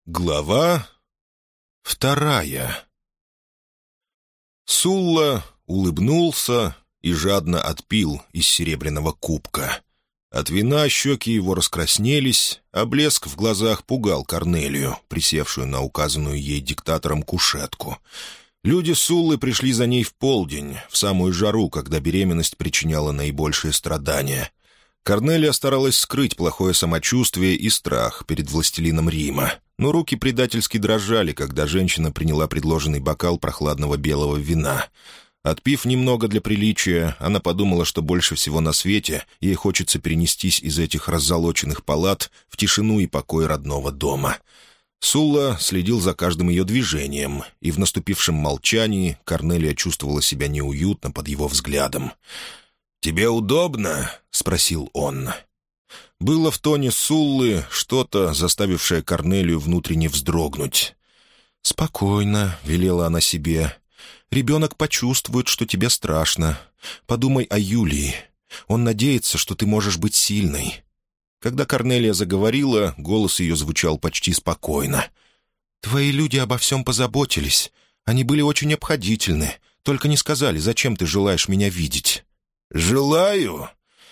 Глава 2. Сулла улыбнулся и жадно отпил из серебряного кубка. От вина щеки его раскраснелись, а блеск в глазах пугал Корнелию, присевшую на указанную ей диктатором кушетку. Люди Суллы пришли за ней в полдень, в самую жару, когда беременность причиняла наибольшие страдания. Корнелия старалась скрыть плохое самочувствие и страх перед властелином Рима, но руки предательски дрожали, когда женщина приняла предложенный бокал прохладного белого вина. Отпив немного для приличия, она подумала, что больше всего на свете ей хочется перенестись из этих раззолоченных палат в тишину и покой родного дома. Сулла следил за каждым ее движением, и в наступившем молчании Корнелия чувствовала себя неуютно под его взглядом. «Тебе удобно?» — спросил он. Было в тоне Суллы что-то, заставившее Корнелию внутренне вздрогнуть. «Спокойно», — велела она себе. «Ребенок почувствует, что тебе страшно. Подумай о Юлии. Он надеется, что ты можешь быть сильной». Когда Корнелия заговорила, голос ее звучал почти спокойно. «Твои люди обо всем позаботились. Они были очень обходительны, только не сказали, зачем ты желаешь меня видеть». «Желаю?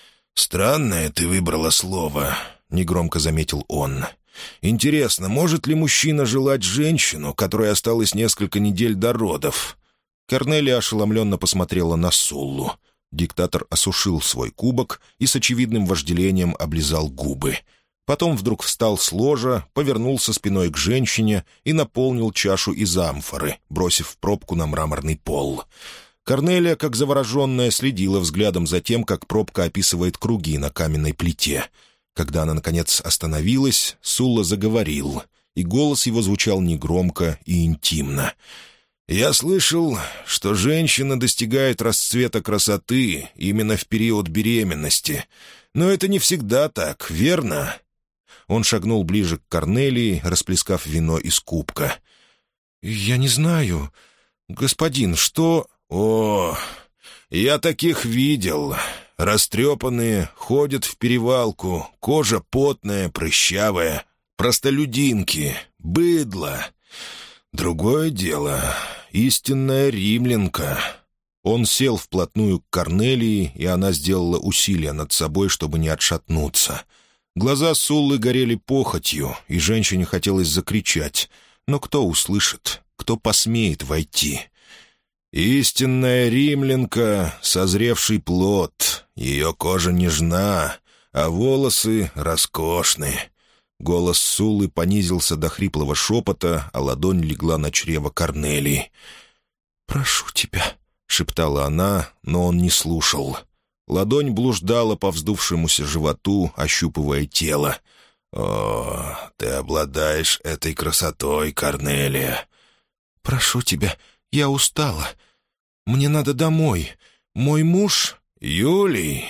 Странное ты выбрала слово», — негромко заметил он. «Интересно, может ли мужчина желать женщину, которой осталось несколько недель до родов?» Корнелия ошеломленно посмотрела на Суллу. Диктатор осушил свой кубок и с очевидным вожделением облизал губы. Потом вдруг встал с ложа, повернулся спиной к женщине и наполнил чашу из амфоры, бросив пробку на мраморный пол. Корнелия, как завороженная, следила взглядом за тем, как пробка описывает круги на каменной плите. Когда она, наконец, остановилась, Сулла заговорил, и голос его звучал негромко и интимно. «Я слышал, что женщина достигает расцвета красоты именно в период беременности. Но это не всегда так, верно?» Он шагнул ближе к Корнелии, расплескав вино из кубка. «Я не знаю. Господин, что...» «О, я таких видел. Растрепанные, ходят в перевалку, кожа потная, прыщавая, простолюдинки, быдло. Другое дело — истинная римлянка». Он сел вплотную к Корнелии, и она сделала усилие над собой, чтобы не отшатнуться. Глаза Суллы горели похотью, и женщине хотелось закричать. Но кто услышит, кто посмеет войти? «Истинная римлянка — созревший плод, ее кожа нежна, а волосы роскошны». Голос Суллы понизился до хриплого шепота, а ладонь легла на чрево Корнелии. «Прошу тебя», — шептала она, но он не слушал. Ладонь блуждала по вздувшемуся животу, ощупывая тело. «О, ты обладаешь этой красотой, Корнелия». «Прошу тебя, я устала. Мне надо домой. Мой муж...» «Юлий,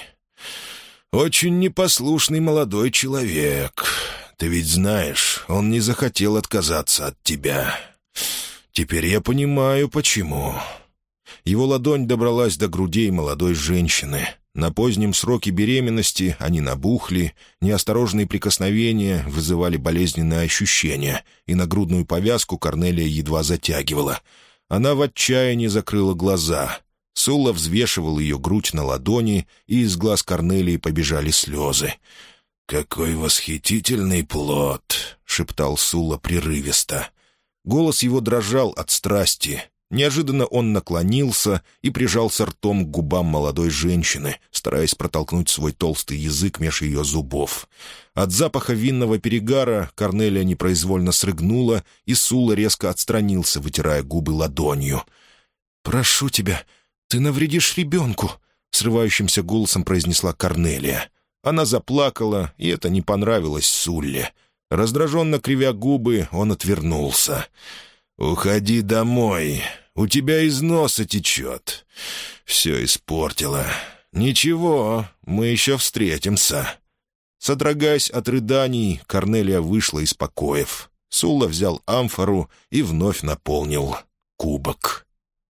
очень непослушный молодой человек. Ты ведь знаешь, он не захотел отказаться от тебя. Теперь я понимаю, почему». Его ладонь добралась до грудей молодой женщины. На позднем сроке беременности они набухли, неосторожные прикосновения вызывали болезненные ощущения, и нагрудную повязку Корнелия едва затягивала. Она в отчаянии закрыла глаза. Сулла взвешивал ее грудь на ладони, и из глаз Корнелии побежали слезы. «Какой восхитительный плод!» — шептал Сулла прерывисто. Голос его дрожал от страсти. Неожиданно он наклонился и прижался ртом к губам молодой женщины, стараясь протолкнуть свой толстый язык меж ее зубов. От запаха винного перегара Корнелия непроизвольно срыгнула, и Сулла резко отстранился, вытирая губы ладонью. «Прошу тебя, ты навредишь ребенку», — срывающимся голосом произнесла Корнелия. Она заплакала, и это не понравилось Сулле. Раздраженно кривя губы, он отвернулся. «Уходи домой. У тебя из носа течет. Все испортила. Ничего, мы еще встретимся». Содрогаясь от рыданий, Корнелия вышла из покоев. Сулла взял амфору и вновь наполнил кубок.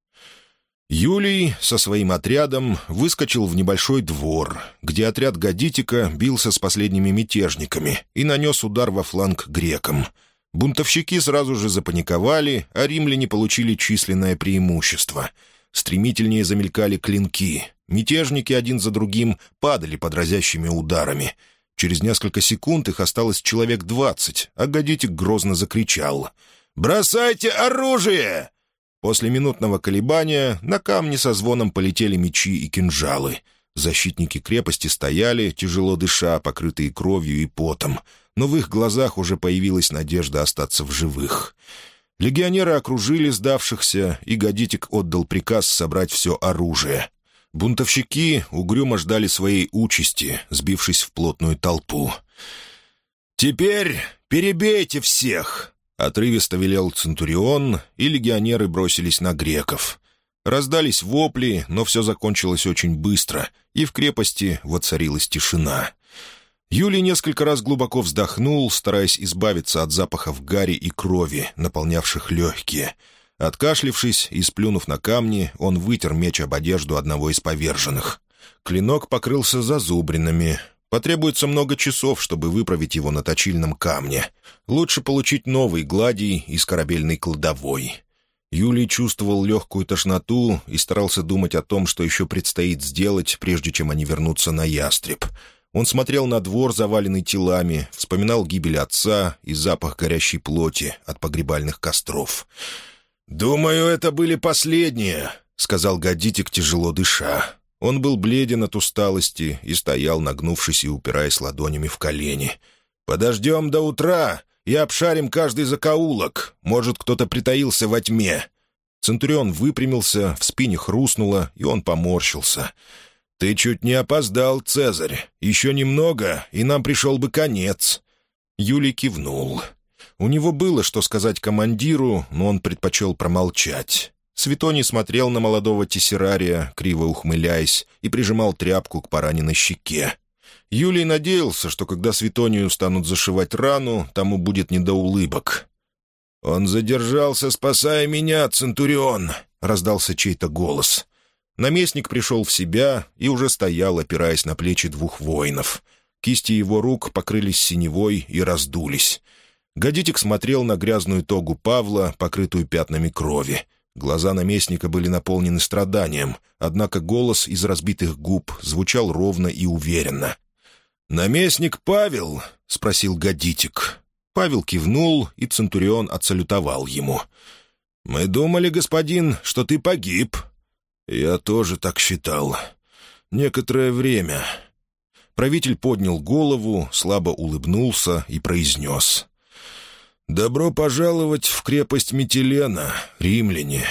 Юлий со своим отрядом выскочил в небольшой двор, где отряд Гадитика бился с последними мятежниками и нанес удар во фланг грекам. Бунтовщики сразу же запаниковали, а римляне получили численное преимущество. Стремительнее замелькали клинки. Мятежники один за другим падали под разящими ударами. Через несколько секунд их осталось человек 20, а Гадитик грозно закричал: «Бросайте оружие!» После минутного колебания на камни со звоном полетели мечи и кинжалы. Защитники крепости стояли, тяжело дыша, покрытые кровью и потом, но в их глазах уже появилась надежда остаться в живых. Легионеры окружили сдавшихся, и Гадитик отдал приказ собрать все оружие. Бунтовщики угрюмо ждали своей участи, сбившись в плотную толпу. «Теперь перебейте всех!» — отрывисто велел Центурион, и легионеры бросились на греков. Раздались вопли, но все закончилось очень быстро, и в крепости воцарилась тишина. Юлий несколько раз глубоко вздохнул, стараясь избавиться от запахов гари и крови, наполнявших легкие. Откашлившись и сплюнув на камни, он вытер меч об одежду одного из поверженных. Клинок покрылся зазубринами. Потребуется много часов, чтобы выправить его на точильном камне. Лучше получить новый гладий из корабельной кладовой. Юлий чувствовал легкую тошноту и старался думать о том, что еще предстоит сделать, прежде чем они вернутся на ястреб. Он смотрел на двор, заваленный телами, вспоминал гибель отца и запах горящей плоти от погребальных костров. «Думаю, это были последние», — сказал Гадитик, тяжело дыша. Он был бледен от усталости и стоял, нагнувшись и упираясь ладонями в колени. «Подождем до утра и обшарим каждый закоулок. Может, кто-то притаился во тьме». Центурион выпрямился, в спине хрустнуло, и он поморщился. «Ты чуть не опоздал, Цезарь. Еще немного, и нам пришел бы конец». Юлий кивнул. У него было что сказать командиру, но он предпочел промолчать. Светоний смотрел на молодого тессерария, криво ухмыляясь, и прижимал тряпку к пораненной щеке. Юлий надеялся, что когда Светонию станут зашивать рану, тому будет не до улыбок. «Он задержался, спасая меня, Центурион!» — раздался чей-то голос. Наместник пришел в себя и уже стоял, опираясь на плечи двух воинов. Кисти его рук покрылись синевой и раздулись. Гадитик смотрел на грязную тогу Павла, покрытую пятнами крови. Глаза наместника были наполнены страданием, однако голос из разбитых губ звучал ровно и уверенно. «Наместник Павел?» — спросил Гадитик. Павел кивнул, и Центурион отсалютовал ему. «Мы думали, господин, что ты погиб». «Я тоже так считал. Некоторое время». Правитель поднял голову, слабо улыбнулся и произнес: «Добро пожаловать в крепость Митилена, римляне».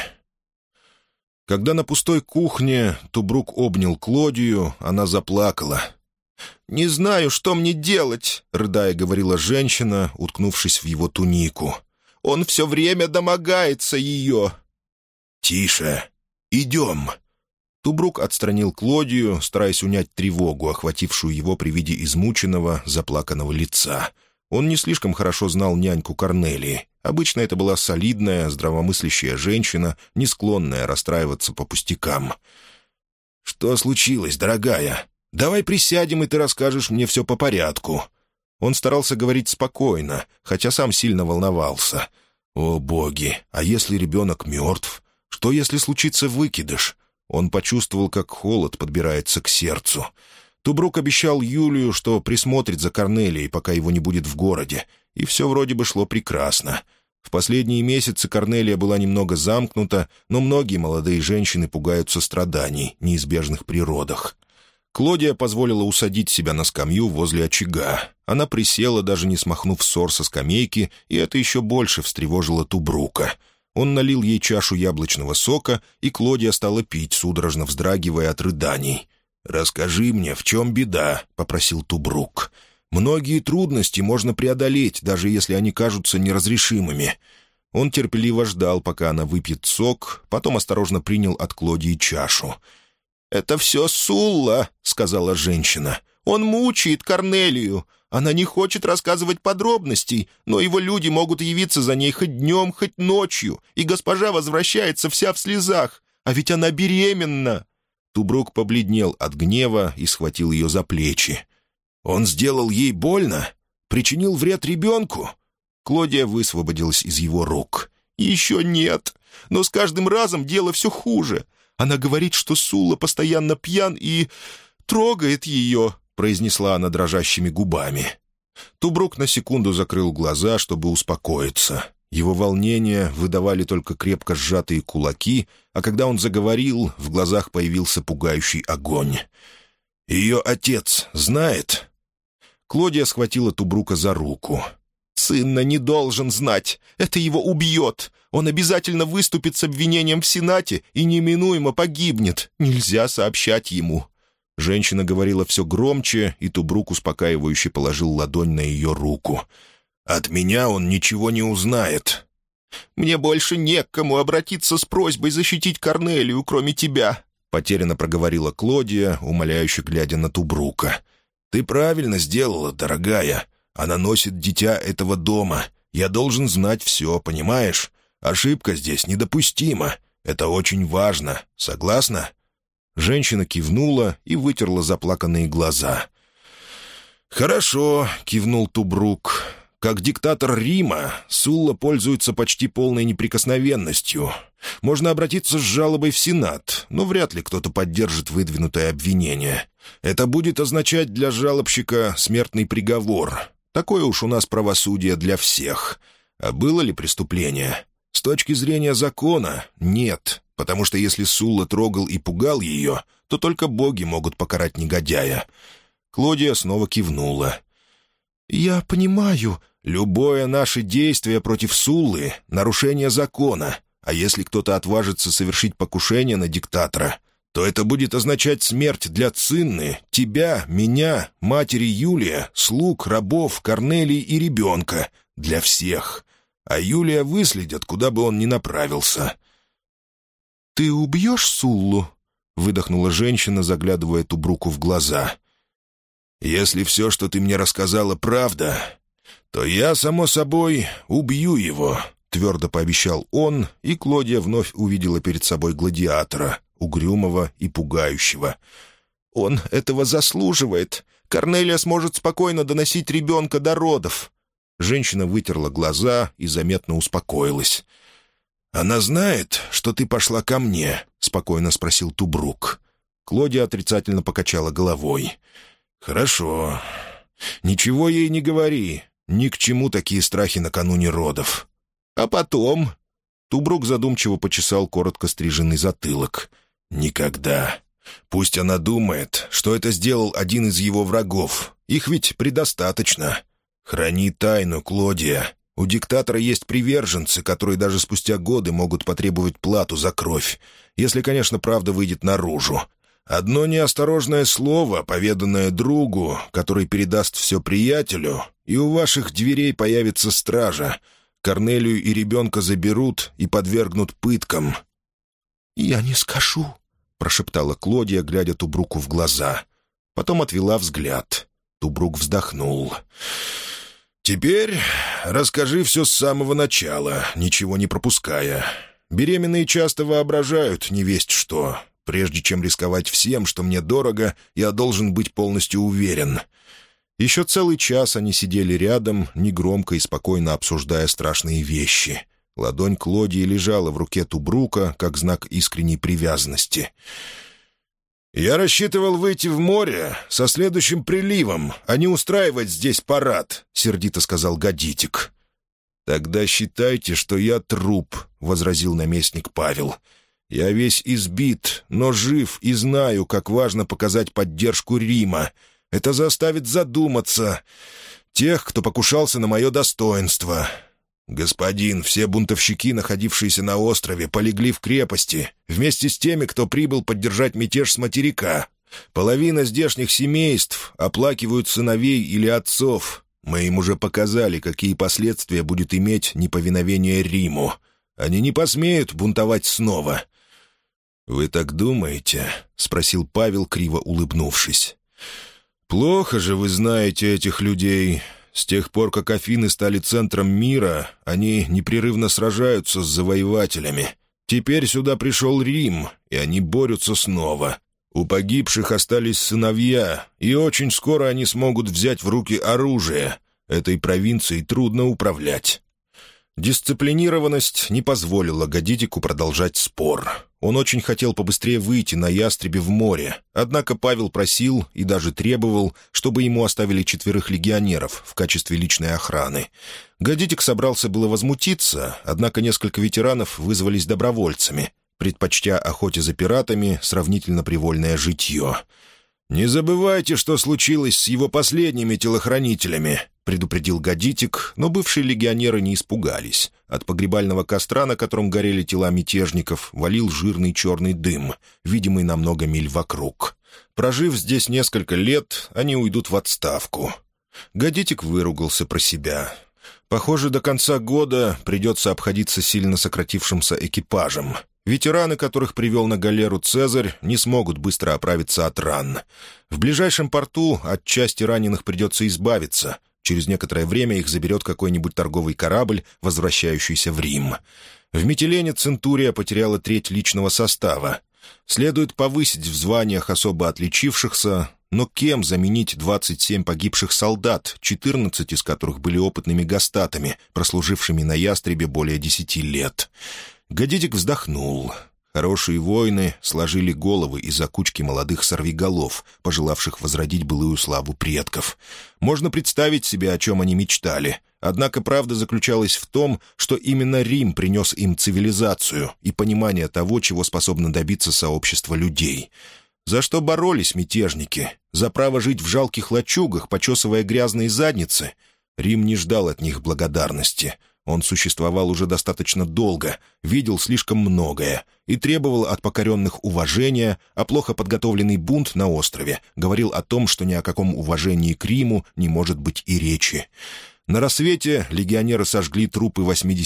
Когда на пустой кухне Тубрук обнял Клодию, она заплакала. «Не знаю, что мне делать», — рыдая говорила женщина, уткнувшись в его тунику. «Он все время домогается ее». «Тише, идем». Тубрук отстранил Клодию, стараясь унять тревогу, охватившую его при виде измученного, заплаканного лица. Он не слишком хорошо знал няньку Корнелии. Обычно это была солидная, здравомыслящая женщина, не склонная расстраиваться по пустякам. «Что случилось, дорогая? Давай присядем, и ты расскажешь мне все по порядку». Он старался говорить спокойно, хотя сам сильно волновался. «О, боги, а если ребенок мертв? Что, если случится выкидыш?» Он почувствовал, как холод подбирается к сердцу. Тубрук обещал Юлию, что присмотрит за Корнелией, пока его не будет в городе, и все вроде бы шло прекрасно. В последние месяцы Корнелия была немного замкнута, но многие молодые женщины пугаются страданий, неизбежных при родах. Клодия позволила усадить себя на скамью возле очага. Она присела, даже не смахнув ссор со скамейки, и это еще больше встревожило Тубрука. Он налил ей чашу яблочного сока, и Клодия стала пить, судорожно вздрагивая от рыданий. «Расскажи мне, в чем беда?» — попросил Тубрук. «Многие трудности можно преодолеть, даже если они кажутся неразрешимыми». Он терпеливо ждал, пока она выпьет сок, потом осторожно принял от Клодии чашу. «Это все Сулла», — сказала женщина. «Он мучает Корнелию. Она не хочет рассказывать подробностей, но его люди могут явиться за ней хоть днем, хоть ночью, и госпожа возвращается вся в слезах. А ведь она беременна». Тубрук побледнел от гнева и схватил ее за плечи. «Он сделал ей больно? Причинил вред ребенку?» Клодия высвободилась из его рук. «Еще нет, но с каждым разом дело все хуже. Она говорит, что Сулла постоянно пьян и трогает ее», — произнесла она дрожащими губами. Тубрук на секунду закрыл глаза, чтобы успокоиться. Его волнение выдавали только крепко сжатые кулаки, а когда он заговорил, в глазах появился пугающий огонь. «Ее отец знает?» Клодия схватила Тубрука за руку. «Цинна не должен знать. Это его убьет. Он обязательно выступит с обвинением в Сенате и неминуемо погибнет. Нельзя сообщать ему». Женщина говорила все громче, и Тубрук успокаивающе положил ладонь на ее руку. «От меня он ничего не узнает». «Мне больше не к кому обратиться с просьбой защитить Корнелию, кроме тебя», — потерянно проговорила Клодия, умоляюще глядя на Тубрука. «Ты правильно сделала, дорогая. Она носит дитя этого дома. Я должен знать все, понимаешь? Ошибка здесь недопустима. Это очень важно. Согласна?» Женщина кивнула и вытерла заплаканные глаза. «Хорошо», — кивнул Тубрук. «Как диктатор Рима, Сулла пользуется почти полной неприкосновенностью. Можно обратиться с жалобой в Сенат, но вряд ли кто-то поддержит выдвинутое обвинение. Это будет означать для жалобщика смертный приговор. Такое уж у нас правосудие для всех. А было ли преступление? С точки зрения закона — нет, потому что если Сулла трогал и пугал ее, то только боги могут покарать негодяя». Клодия снова кивнула. «Я понимаю. Любое наше действие против Суллы — нарушение закона, а если кто-то отважится совершить покушение на диктатора, то это будет означать смерть для Цинны, тебя, меня, матери Юлия, слуг, рабов, Корнелии и ребенка. Для всех. А Юлия выследят, куда бы он ни направился». «Ты убьешь Суллу?» — выдохнула женщина, заглядывая Тубруку в глаза. «Если все, что ты мне рассказала, правда, то я, само собой, убью его», — твердо пообещал он, и Клодия вновь увидела перед собой гладиатора, угрюмого и пугающего. «Он этого заслуживает. Корнелия сможет спокойно доносить ребенка до родов». Женщина вытерла глаза и заметно успокоилась. «Она знает, что ты пошла ко мне?» — спокойно спросил Тубрук. Клодия отрицательно покачала головой. «Хорошо. Ничего ей не говори. Ни к чему такие страхи накануне родов». «А потом?» Тубрук задумчиво почесал коротко стриженный затылок. «Никогда. Пусть она думает, что это сделал один из его врагов. Их ведь предостаточно. Храни тайну, Клодия. У диктатора есть приверженцы, которые даже спустя годы могут потребовать плату за кровь, если, конечно, правда выйдет наружу. Одно неосторожное слово, поведанное другу, который передаст все приятелю, и у ваших дверей появится стража. Корнелию и ребенка заберут и подвергнут пыткам». «Я не скажу», — прошептала Клодия, глядя Тубруку в глаза. Потом отвела взгляд. Тубрук вздохнул. «Теперь расскажи все с самого начала, ничего не пропуская. Беременные часто воображают невесть что. Прежде чем рисковать всем, что мне дорого, я должен быть полностью уверен». Еще целый час они сидели рядом, негромко и спокойно обсуждая страшные вещи. Ладонь Клодии лежала в руке Тубрука, как знак искренней привязанности. «Я рассчитывал выйти в море со следующим приливом, а не устраивать здесь парад», — сердито сказал Гадитик. «Тогда считайте, что я труп», — возразил наместник Павел. «Я весь избит, но жив и знаю, как важно показать поддержку Рима. Это заставит задуматься тех, кто покушался на мое достоинство. Господин, все бунтовщики, находившиеся на острове, полегли в крепости, вместе с теми, кто прибыл поддержать мятеж с материка. Половина здешних семейств оплакивают сыновей или отцов. Мы им уже показали, какие последствия будет иметь неповиновение Риму. Они не посмеют бунтовать снова». «Вы так думаете?» — спросил Павел, криво улыбнувшись. «Плохо же вы знаете этих людей. С тех пор, как Афины стали центром мира, они непрерывно сражаются с завоевателями. Теперь сюда пришел Рим, и они борются снова. У погибших остались сыновья, и очень скоро они смогут взять в руки оружие. Этой провинцией трудно управлять». Дисциплинированность не позволила Гадитику продолжать спор. Он очень хотел побыстрее выйти на ястребе в море, однако Павел просил и даже требовал, чтобы ему оставили 4 легионеров в качестве личной охраны. Гадитик собрался было возмутиться, однако несколько ветеранов вызвались добровольцами, предпочтя охоте за пиратами сравнительно привольное житье. «Не забывайте, что случилось с его последними телохранителями», — предупредил Гадитик, но бывшие легионеры не испугались. От погребального костра, на котором горели тела мятежников, валил жирный черный дым, видимый на много миль вокруг. Прожив здесь несколько лет, они уйдут в отставку. Гадитик выругался про себя. Похоже, до конца года придется обходиться сильно сократившимся экипажем. Ветераны, которых привел на галеру Цезарь, не смогут быстро оправиться от ран. В ближайшем порту от части раненых придется избавиться. Через некоторое время их заберет какой-нибудь торговый корабль, возвращающийся в Рим. В Митилене Центурия потеряла 1/3 личного состава. Следует повысить в званиях особо отличившихся, но кем заменить 27 погибших солдат, 14 из которых были опытными гастатами, прослужившими на ястребе более 10 лет? Гадитик вздохнул. Хорошие воины сложили головы из-за кучки молодых сорвиголов, пожелавших возродить былую славу предков. Можно представить себе, о чем они мечтали. Однако правда заключалась в том, что именно Рим принес им цивилизацию и понимание того, чего способно добиться сообщество людей. За что боролись мятежники? За право жить в жалких лачугах, почесывая грязные задницы? Рим не ждал от них благодарности. Он существовал уже достаточно долго, видел слишком многое и требовал от покоренных уважения, а плохо подготовленный бунт на острове говорил о том, что ни о каком уважении к Риму не может быть и речи. На рассвете легионеры сожгли трупы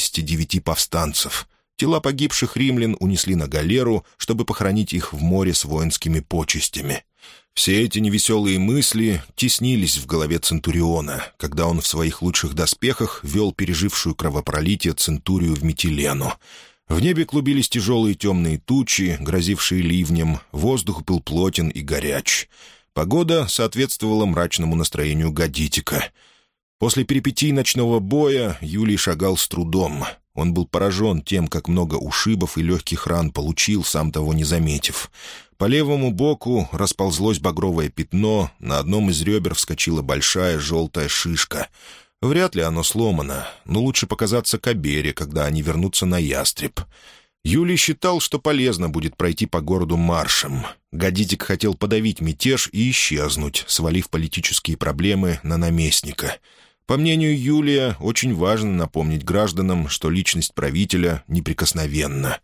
89 повстанцев. Тела погибших римлян унесли на галеру, чтобы похоронить их в море с воинскими почестями. Все эти невеселые мысли теснились в голове Центуриона, когда он в своих лучших доспехах вел пережившую кровопролитие Центурию в Митилену. В небе клубились тяжелые темные тучи, грозившие ливнем, воздух был плотен и горяч. Погода соответствовала мрачному настроению Гадитика. После перипетий ночного боя Юлий шагал с трудом. Он был поражен тем, как много ушибов и легких ран получил, сам того не заметив. По левому боку расползлось багровое пятно, на одном из ребер вскочила большая желтая шишка. Вряд ли оно сломано, но лучше показаться Кабере, когда они вернутся на ястреб. Юлий считал, что полезно будет пройти по городу маршем. Гадитик хотел подавить мятеж и исчезнуть, свалив политические проблемы на наместника. По мнению Юлия, очень важно напомнить гражданам, что личность правителя неприкосновенна.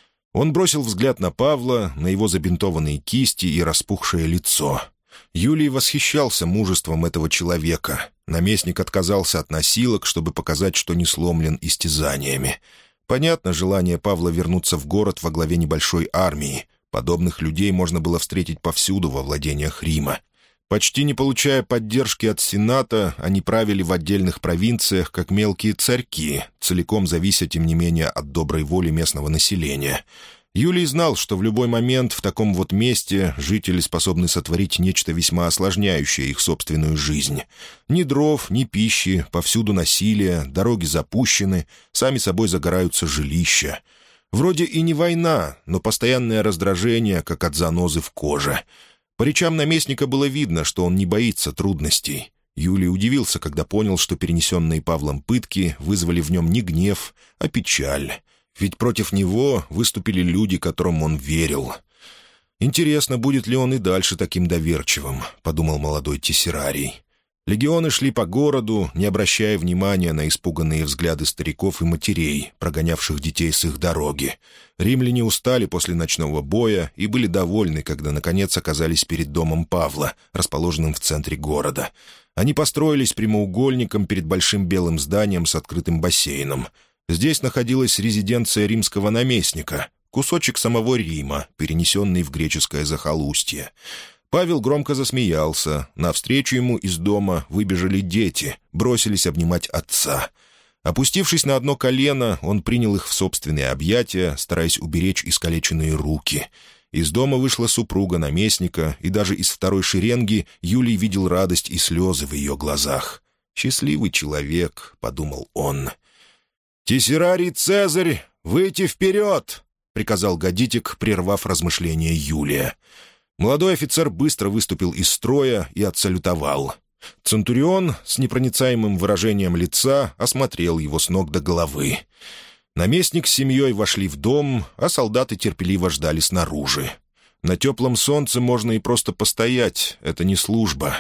Он бросил взгляд на Павла, на его забинтованные кисти и распухшее лицо. Юлий восхищался мужеством этого человека. Наместник отказался от носилок, чтобы показать, что не сломлен истязаниями. Понятно желание Павла вернуться в город во главе небольшой армии. Подобных людей можно было встретить повсюду во владениях Рима. Почти не получая поддержки от Сената, они правили в отдельных провинциях, как мелкие царьки, целиком завися, тем не менее, от доброй воли местного населения. Юлий знал, что в любой момент в таком вот месте жители способны сотворить нечто весьма осложняющее их собственную жизнь. Ни дров, ни пищи, повсюду насилие, дороги запущены, сами собой загораются жилища. Вроде и не война, но постоянное раздражение, как от занозы в коже. По речам наместника было видно, что он не боится трудностей. Юлий удивился, когда понял, что перенесенные Павлом пытки вызвали в нем не гнев, а печаль. Ведь против него выступили люди, которым он верил. «Интересно, будет ли он и дальше таким доверчивым», — подумал молодой тессерарий. Легионы шли по городу, не обращая внимания на испуганные взгляды стариков и матерей, прогонявших детей с их дороги. Римляне устали после ночного боя и были довольны, когда, наконец, оказались перед домом Павла, расположенным в центре города. Они построились прямоугольником перед большим белым зданием с открытым бассейном. Здесь находилась резиденция римского наместника, кусочек самого Рима, перенесенный в греческое захолустье. Павел громко засмеялся. Навстречу ему из дома выбежали дети, бросились обнимать отца. Опустившись на одно колено, он принял их в собственные объятия, стараясь уберечь искалеченные руки. Из дома вышла супруга наместника, и даже из второй шеренги Юлий видел радость и слезы в ее глазах. «Счастливый человек», — подумал он. «Тессерарий Цезарь, выйти вперед!» — приказал Гадитик, прервав размышления Юлия. Молодой офицер быстро выступил из строя и отсалютовал. Центурион с непроницаемым выражением лица осмотрел его с ног до головы. Наместник с семьей вошли в дом, а солдаты терпеливо ждали снаружи. На теплом солнце можно и просто постоять, это не служба.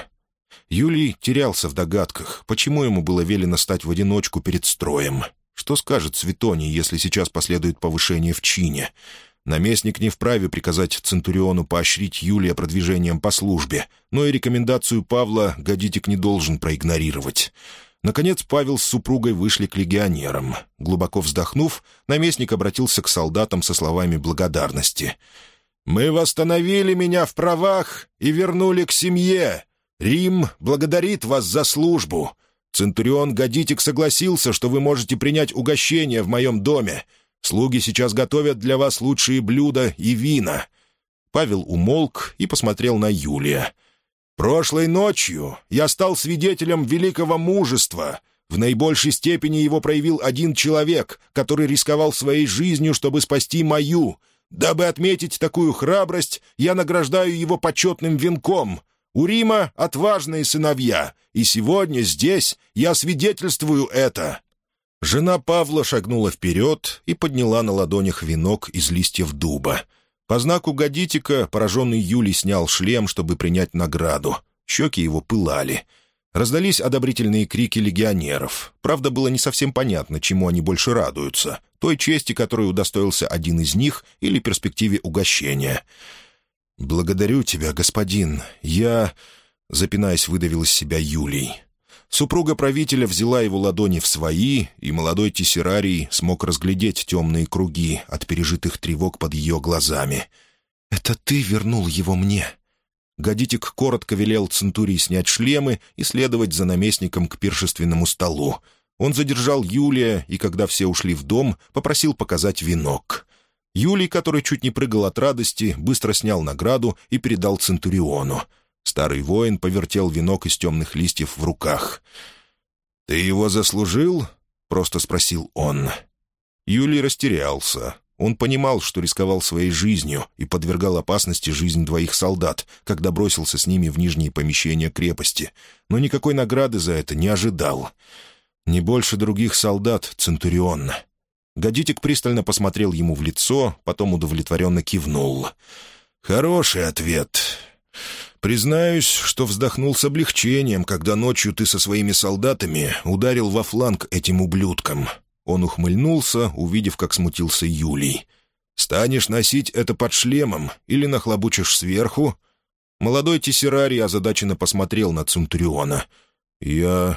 Юлий терялся в догадках, почему ему было велено стать в одиночку перед строем. Что скажет Светоний, если сейчас последует повышение в чине? Наместник не вправе приказать Центуриону поощрить Юлия продвижением по службе, но и рекомендацию Павла Гадитик не должен проигнорировать. Наконец Павел с супругой вышли к легионерам. Глубоко вздохнув, наместник обратился к солдатам со словами благодарности. «Мы восстановили меня в правах и вернули к семье. Рим благодарит вас за службу. Центурион Гадитик согласился, что вы можете принять угощение в моем доме. Слуги сейчас готовят для вас лучшие блюда и вина». Павел умолк и посмотрел на Юлия. «Прошлой ночью я стал свидетелем великого мужества. В наибольшей степени его проявил один человек, который рисковал своей жизнью, чтобы спасти мою. Дабы отметить такую храбрость, я награждаю его почетным венком. У Рима отважные сыновья, и сегодня здесь я свидетельствую это». Жена Павла шагнула вперед и подняла на ладонях венок из листьев дуба. По знаку Гадитика пораженный Юлий снял шлем, чтобы принять награду. Щеки его пылали. Раздались одобрительные крики легионеров. Правда, было не совсем понятно, чему они больше радуются. Той чести, которой удостоился один из них, или перспективе угощения. «Благодарю тебя, господин. Я...» — запинаясь, выдавил из себя Юлий. Супруга правителя взяла его ладони в свои, и молодой тессерарий смог разглядеть темные круги от пережитых тревог под ее глазами. «Это ты вернул его мне?» Гадитик коротко велел Центурии снять шлемы и следовать за наместником к пиршественному столу. Он задержал Юлия, и когда все ушли в дом, попросил показать венок. Юлий, который чуть не прыгал от радости, быстро снял награду и передал Центуриону. Старый воин повертел венок из темных листьев в руках. «Ты его заслужил?» — просто спросил он. Юлий растерялся. Он понимал, что рисковал своей жизнью и подвергал опасности жизнь двоих солдат, когда бросился с ними в нижние помещения крепости, но никакой награды за это не ожидал. «Не больше других солдат, Центурион». Гадитик пристально посмотрел ему в лицо, потом удовлетворенно кивнул. «Хороший ответ. Признаюсь, что вздохнул с облегчением, когда ночью ты со своими солдатами ударил во фланг этим ублюдкам». Он ухмыльнулся, увидев, как смутился Юлий. «Станешь носить это под шлемом или нахлобучишь сверху?» Молодой тессерарий озадаченно посмотрел на Центуриона. «Я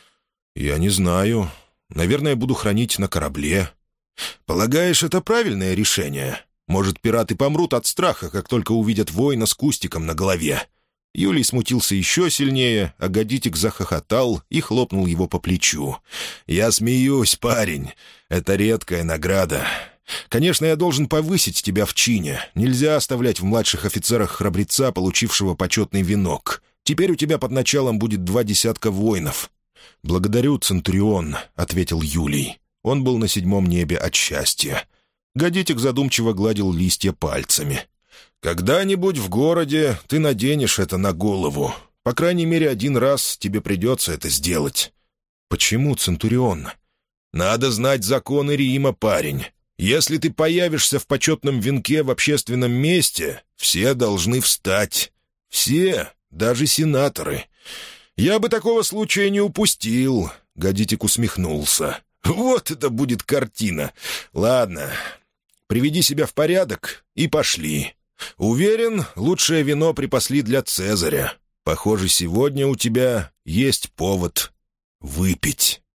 не знаю. Наверное, буду хранить на корабле». «Полагаешь, это правильное решение? Может, пираты помрут от страха, как только увидят воина с кустиком на голове?» Юлий смутился еще сильнее, а Гадитик захохотал и хлопнул его по плечу. «Я смеюсь, парень. Это редкая награда. Конечно, я должен повысить тебя в чине. Нельзя оставлять в младших офицерах храбреца, получившего почетный венок. Теперь у тебя под началом будет 20 воинов». «Благодарю, Центурион», — ответил Юлий. Он был на 7 небе от счастья. Гадитик задумчиво гладил листья пальцами. «Когда-нибудь в городе ты наденешь это на голову. По крайней мере, 1 раз тебе придется это сделать». «Почему, Центурион?» «Надо знать законы Рима, парень. Если ты появишься в почетном венке в общественном месте, все должны встать. Все, даже сенаторы. Я бы такого случая не упустил», — Гадитик усмехнулся. «Вот это будет картина. Ладно, приведи себя в порядок и пошли. Уверен, лучшее вино припасли для Цезаря. Похоже, сегодня у тебя есть повод выпить».